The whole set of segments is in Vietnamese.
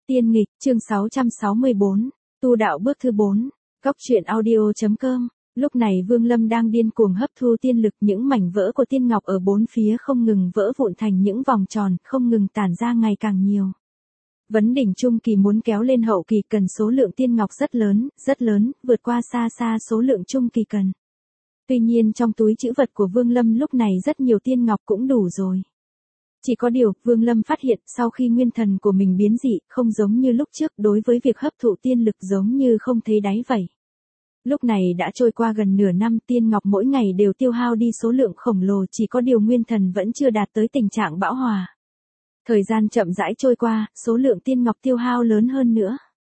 Tiên nghịch, chương 664, tu đạo bước thứ 4, góc truyện audio.com. Lúc này Vương Lâm đang điên cuồng hấp thu tiên lực, những mảnh vỡ của tiên ngọc ở bốn phía không ngừng vỡ vụn thành những vòng tròn, không ngừng tản ra ngày càng nhiều. Vấn đỉnh trung kỳ muốn kéo lên hậu kỳ cần số lượng tiên ngọc rất lớn, vượt qua xa xa số lượng trung kỳ cần. Tuy nhiên trong túi trữ vật của Vương Lâm lúc này rất nhiều tiên ngọc cũng đủ rồi. Chỉ có điều, Vương Lâm phát hiện sau khi nguyên thần của mình biến dị, không giống như lúc trước, đối với việc hấp thụ tiên lực giống như không thấy đáy vậy. Lúc này đã trôi qua gần nửa năm, tiên ngọc mỗi ngày đều tiêu hao đi số lượng khổng lồ, chỉ có điều nguyên thần vẫn chưa đạt tới tình trạng bão hòa. Thời gian chậm rãi trôi qua, số lượng tiên ngọc tiêu hao lớn hơn nữa.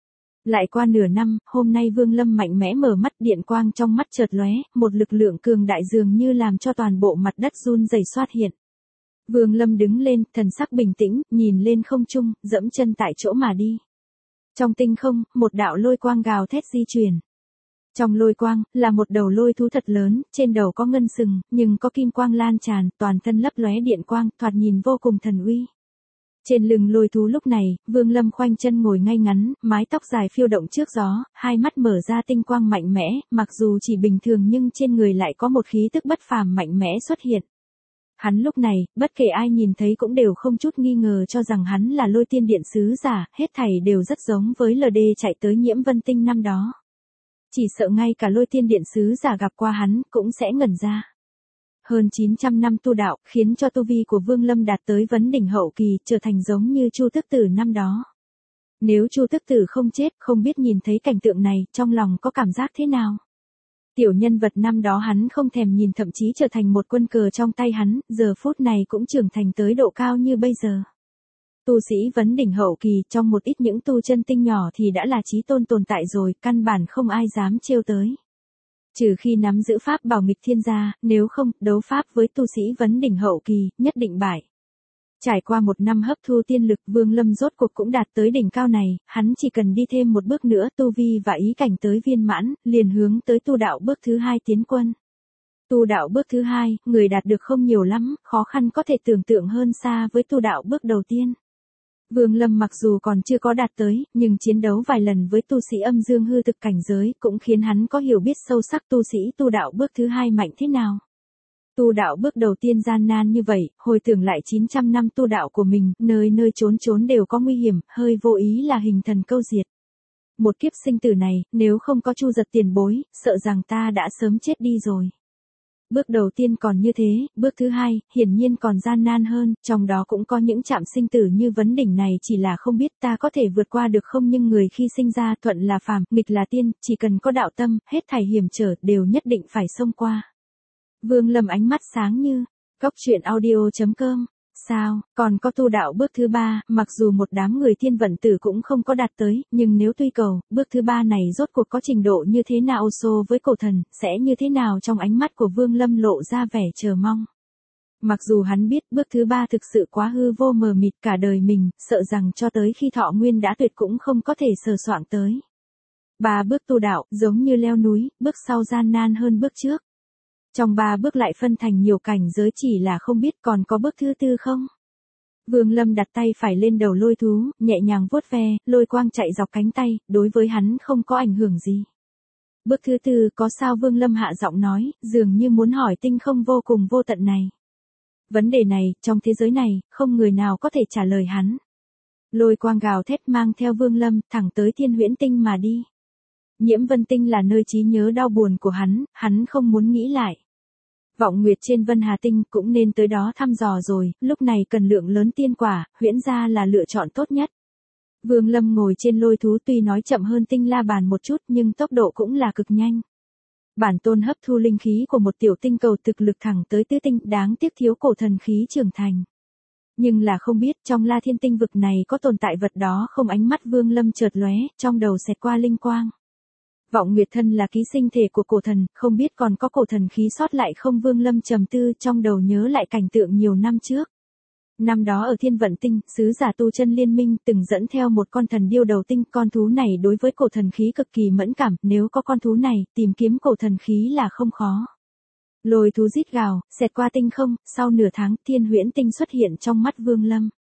Lại qua nửa năm, hôm nay Vương Lâm mạnh mẽ mở mắt, điện quang trong mắt chợt lóe, một lực lượng cường đại dường như làm cho toàn bộ mặt đất run rẩy xuất hiện. Vương Lâm đứng lên, thần sắc bình tĩnh, nhìn lên không trung, dẫm chân tại chỗ mà đi. Trong tinh không, một đạo lôi quang gào thét di chuyển. Trong lôi quang, là một đầu lôi thú thật lớn, trên đầu có ngân sừng, nhưng có kim quang lan tràn, toàn thân lấp lóe điện quang, thoạt nhìn vô cùng thần uy. Trên lưng lôi thú lúc này, Vương Lâm khoanh chân ngồi ngay ngắn, mái tóc dài phiêu động trước gió, hai mắt mở ra tinh quang mạnh mẽ, mặc dù chỉ bình thường nhưng trên người lại có một khí tức bất phàm mạnh mẽ xuất hiện. Hắn lúc này, bất kể ai nhìn thấy cũng đều không chút nghi ngờ cho rằng hắn là Lôi Tiên Điện sứ giả, hết thảy đều rất giống với LD chạy tới Nhiễm Vân Tinh năm đó. Chỉ sợ ngay cả Lôi Tiên Điện sứ giả gặp qua hắn, cũng sẽ ngẩn ra. Hơn 900 năm tu đạo, khiến cho tu vi của Vương Lâm đạt tới vấn đỉnh hậu kỳ, trở thành giống như Chu Tức Tử năm đó. Nếu Chu Tức Tử không chết, không biết nhìn thấy cảnh tượng này, trong lòng có cảm giác thế nào? Tiểu nhân vật năm đó hắn không thèm nhìn, thậm chí trở thành một quân cờ trong tay hắn, giờ phút này cũng trưởng thành tới độ cao như bây giờ. Tu sĩ vấn đỉnh hậu kỳ, trong một ít những tu chân tinh nhỏ thì đã là chí tôn tồn tại rồi, căn bản không ai dám trêu tới. Trừ khi nắm giữ pháp bảo nghịch thiên gia, nếu không, đấu pháp với tu sĩ vấn đỉnh hậu kỳ, nhất định bại. Trải qua một năm hấp thu tiên lực, Vương Lâm rốt cuộc cũng đạt tới đỉnh cao này, hắn chỉ cần đi thêm một bước nữa, tu vi và ý cảnh tới viên mãn, liền hướng tới tu đạo bước thứ 2 tiến quân. Tu đạo bước thứ 2, người đạt được không nhiều lắm, khó khăn có thể tưởng tượng hơn xa với tu đạo bước đầu tiên. Vương Lâm mặc dù còn chưa có đạt tới, nhưng chiến đấu vài lần với tu sĩ âm dương hư thực cảnh giới, cũng khiến hắn có hiểu biết sâu sắc tu sĩ tu đạo bước thứ 2 mạnh thế nào. Tu đạo bước đầu tiên gian nan như vậy, hồi tưởng lại 900 năm tu đạo của mình, nơi nơi trốn trốn đều có nguy hiểm, hơi vô ý là hình thần câu diệt. Một kiếp sinh tử này, nếu không có Chu Giật tiền bối, sợ rằng ta đã sớm chết đi rồi. Bước đầu tiên còn như thế, bước thứ 2, hiển nhiên còn gian nan hơn, trong đó cũng có những chạm sinh tử như vấn đỉnh này, chỉ là không biết ta có thể vượt qua được không, nhưng người khi sinh ra thuận là phàm, nghịch là tiên, chỉ cần có đạo tâm, hết thảy hiểm trở đều nhất định phải xông qua. Vương Lâm ánh mắt sáng như, góc truyện audio.com. Sao, còn có tu đạo bước thứ 3, mặc dù một đám người thiên vận tử cũng không có đạt tới, nhưng nếu tuy cầu, bước thứ 3 này rốt cuộc có trình độ như thế nào so với cổ thần, sẽ như thế nào, trong ánh mắt của Vương Lâm lộ ra vẻ chờ mong. Mặc dù hắn biết bước thứ 3 thực sự quá hư vô mờ mịt, cả đời mình, sợ rằng cho tới khi thọ nguyên đã tuyệt cũng không có thể sờ soạng tới. 3 bước tu đạo, giống như leo núi, bước sau gian nan hơn bước trước. Trong 3 bước lại phân thành nhiều cảnh giới, chỉ là không biết còn có bước thứ 4 không? Vương Lâm đặt tay phải lên đầu lôi thú, nhẹ nhàng vuốt ve, lôi quang chạy dọc cánh tay, đối với hắn không có ảnh hưởng gì. Bước thứ 4 có sao? Vương Lâm hạ giọng nói, dường như muốn hỏi tinh không vô cùng vô tận này. Vấn đề này, trong thế giới này, không người nào có thể trả lời hắn. Lôi quang gào thét mang theo Vương Lâm, thẳng tới Thiên Huyễn Tinh mà đi. Nhiễm Vân Tinh là nơi trí nhớ đau buồn của hắn không muốn nghĩ lại. Vọng Nguyệt trên Vân Hà Tinh cũng nên tới đó thăm dò rồi, lúc này cần lượng lớn tiên quả, Huyễn gia là lựa chọn tốt nhất. Vương Lâm ngồi trên lôi thú, tuy nói chậm hơn Tinh La Bàn một chút nhưng tốc độ cũng là cực nhanh. Bản tôn hấp thu linh khí của một tiểu tinh cầu thực lực thẳng tới tứ tinh, đáng tiếc thiếu cổ thần khí trưởng thành. Nhưng là không biết trong La Thiên Tinh vực này có tồn tại vật đó không, ánh mắt Vương Lâm chợt lóe, trong đầu xẹt qua linh quang. Vọng Nguyệt thân là ký sinh thể của cổ thần, không biết còn có cổ thần khí sót lại không? Vương Lâm trầm tư, trong đầu nhớ lại cảnh tượng nhiều năm trước. Năm đó ở Thiên Vận Tinh, sứ giả tu chân liên minh từng dẫn theo một con thần điêu đầu tinh, con thú này đối với cổ thần khí cực kỳ mẫn cảm, nếu có con thú này, tìm kiếm cổ thần khí là không khó. Lôi thú rít gào, xẹt qua tinh không, sau nửa tháng, Thiên Huyễn Tinh xuất hiện trong mắt Vương Lâm.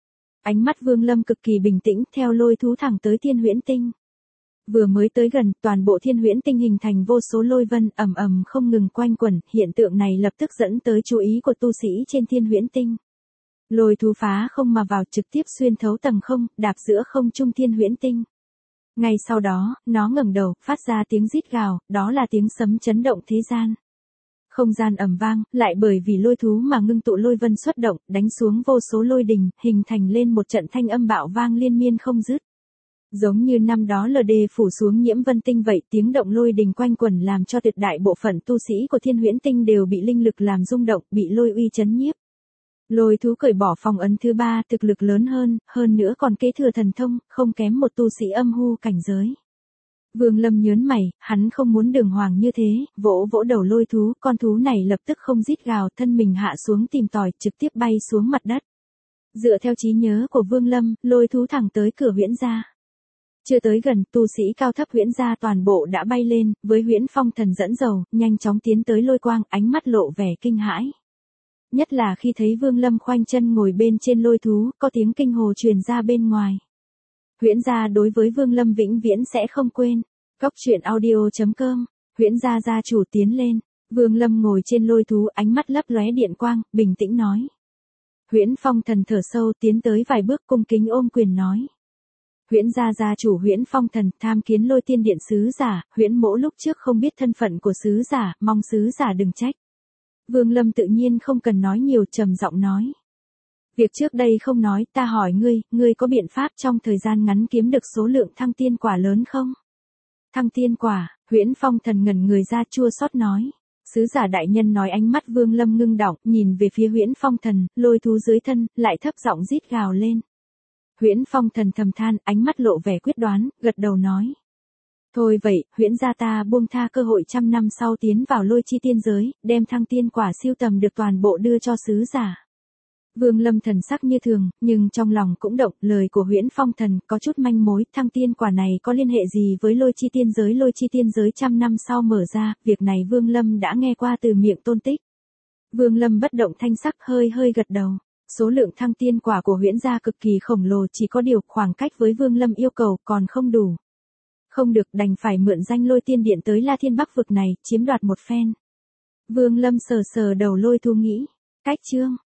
Ánh mắt Vương Lâm cực kỳ bình tĩnh, theo lôi thú thẳng tới Thiên Huyễn Tinh. Vừa mới tới gần, toàn bộ Thiên Huyễn Tinh hình thành vô số lôi vân ầm ầm không ngừng quanh quẩn, hiện tượng này lập tức dẫn tới chú ý của tu sĩ trên Thiên Huyễn Tinh. Lôi thú phá không mà vào, trực tiếp xuyên thấu tầng không, đạp giữa không trung Thiên Huyễn Tinh. Ngay sau đó, nó ngẩng đầu, phát ra tiếng rít gào, đó là tiếng sấm chấn động thế gian. Không gian ầm vang, lại bởi vì lôi thú mà ngưng tụ lôi vân xuất động, đánh xuống vô số lôi đình, hình thành lên một trận thanh âm bạo vang liên miên không dứt. Giống như năm đó LD phủ xuống Nhiễm Vân Tinh vậy, tiếng động lôi đình quanh quẩn làm cho tuyệt đại bộ phận tu sĩ của Thiên Huyễn Tinh đều bị linh lực làm rung động, bị lôi uy chấn nhiếp. Lôi thú cởi bỏ phong ấn thứ 3, thực lực lớn hơn nữa còn kế thừa thần thông, không kém một tu sĩ âm hư cảnh giới. Vương Lâm nhớn mày, hắn không muốn đường hoàng như thế, vỗ vỗ đầu lôi thú, con thú này lập tức không rít gào, thân mình hạ xuống tìm tòi, trực tiếp bay xuống mặt đất. Dựa theo trí nhớ của Vương Lâm, lôi thú thẳng tới cửa huyễn gia. Chưa tới gần, tu sĩ cao thấp huyễn gia toàn bộ đã bay lên, với huyễn phong thần dẫn dầu, nhanh chóng tiến tới lôi quang, ánh mắt lộ vẻ kinh hãi. Nhất là khi thấy Vương Lâm khoanh chân ngồi bên trên lôi thú, có tiếng kinh hồ truyền ra bên ngoài. Huyễn gia đối với Vương Lâm vĩnh viễn sẽ không quên. Cóc truyện audio.com, huyễn gia gia chủ tiến lên, Vương Lâm ngồi trên lôi thú, ánh mắt lấp lóe điện quang, bình tĩnh nói. Huyễn phong thần thở sâu tiến tới vài bước, cung kính ôm quyền nói. Huyễn gia gia chủ Huyễn phong thần, tham kiến lôi tiên điện sứ giả, Huyễn mỗ lúc trước không biết thân phận của sứ giả, mong sứ giả đừng trách. Vương Lâm tự nhiên không cần nói nhiều, trầm giọng nói. Việc trước đây không nói, ta hỏi ngươi có biện pháp trong thời gian ngắn kiếm được số lượng thăng tiên quả lớn không? Thăng tiên quả, Huyễn phong thần ngẩn người ra, chua xót nói. Sứ giả đại nhân nói, ánh mắt Vương Lâm ngưng đọng, nhìn về phía Huyễn phong thần, lôi thú dưới thân, lại thấp giọng rít gào lên. Huyễn phong thần thầm than, ánh mắt lộ vẻ quyết đoán, gật đầu nói. Thôi vậy, Huyễn gia ta buông tha cơ hội 100 năm sau tiến vào lôi chi tiên giới, đem thăng tiên quả siêu tầm được toàn bộ đưa cho sứ giả. Vương Lâm thần sắc như thường, nhưng trong lòng cũng động, lời của Huyễn phong thần có chút manh mối, thăng tiên quả này có liên hệ gì với lôi chi tiên giới? Lôi chi tiên giới 100 năm sau mở ra, việc này Vương Lâm đã nghe qua từ miệng Tôn Tích. Vương Lâm bất động thanh sắc, hơi gật đầu. Số lượng thăng tiên quả của Huyễn gia cực kỳ khổng lồ, chỉ có điều khoảng cách với Vương Lâm yêu cầu còn không đủ. Không được, đành phải mượn danh lôi tiên điện tới La Thiên Bắc vực này, chiếm đoạt một phen. Vương Lâm sờ đầu lôi thú nghĩ. Cách chương